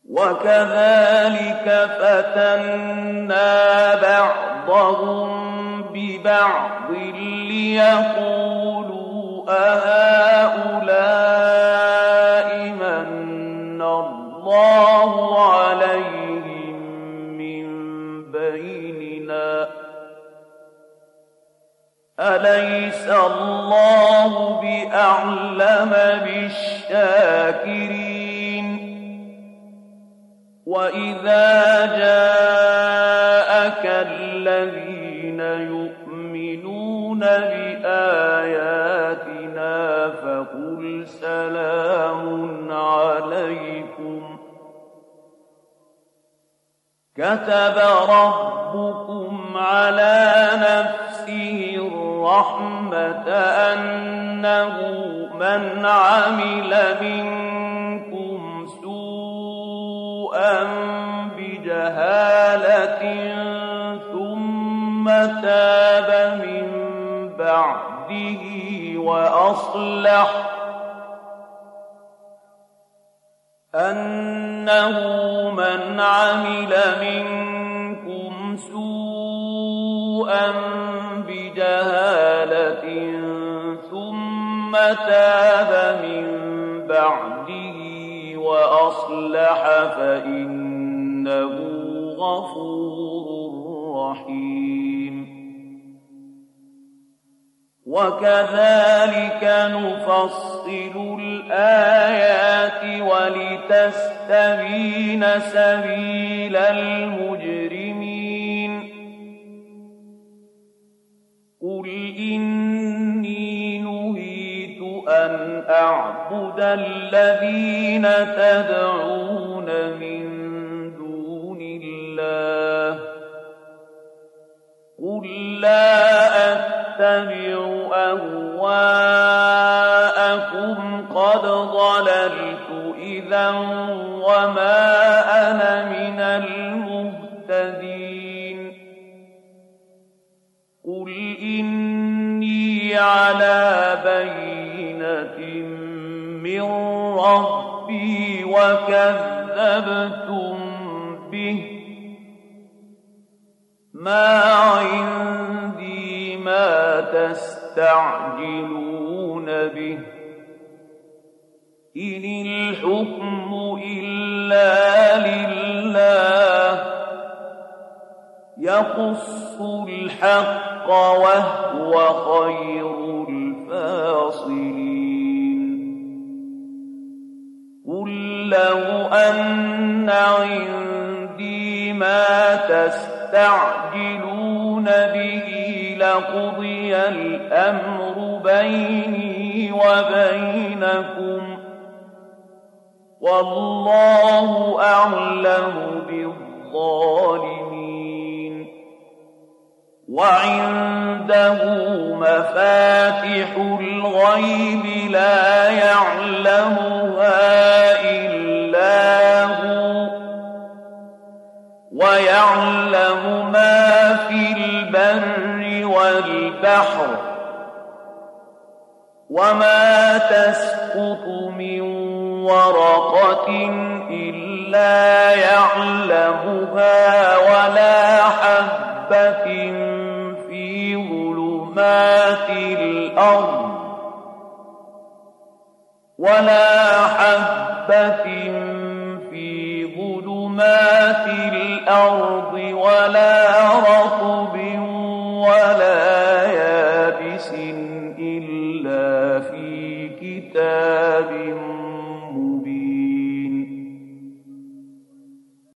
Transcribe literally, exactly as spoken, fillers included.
وكذلك فتنا بعضهم ببعض ليقولوا أهؤلاء من الله عليهم من بيننا أليس الله بأعلم بالشاكرين وإذا جاءك الذين يؤمنون بآياتنا فقل سلام عليكم كتب ربكم على نفسه الرحمة أنه من عمل منكم سوءا بجهالة ثم تاب من بعده وأصلح أنه من عمل منكم سوءا بجهالة ثم تاب من بعده وأصلح فإنه غفور رحيم وكذلك نفصل الآيات ولتستبين سبيل المجرمين قل إني نهيت أن أعبد الذين تدعون من دون الله قل لا أتبع أهواءكم قد ضللت إذا وما أنا من المهتدين قل إني على بينة من ربي وكذبتم به ما عندي ما تستعجلون به إن الحكم إلا لله يقص الحق وهو خير الفاصلين قل لو أن عندي ما تستعجلون به لقضي الأمر بيني وبينكم والله أعلم بالظالمين وعنده مفاتح الغيب لا يعلمها إلا هو ويعلم ما في البر والبحر وما تسقط من ورقة إلا يعلمها ولا حبة في ظلمات الأرض ولا حبة في ظلمات الأرض ولا رطب ولا يابس إلا في كتاب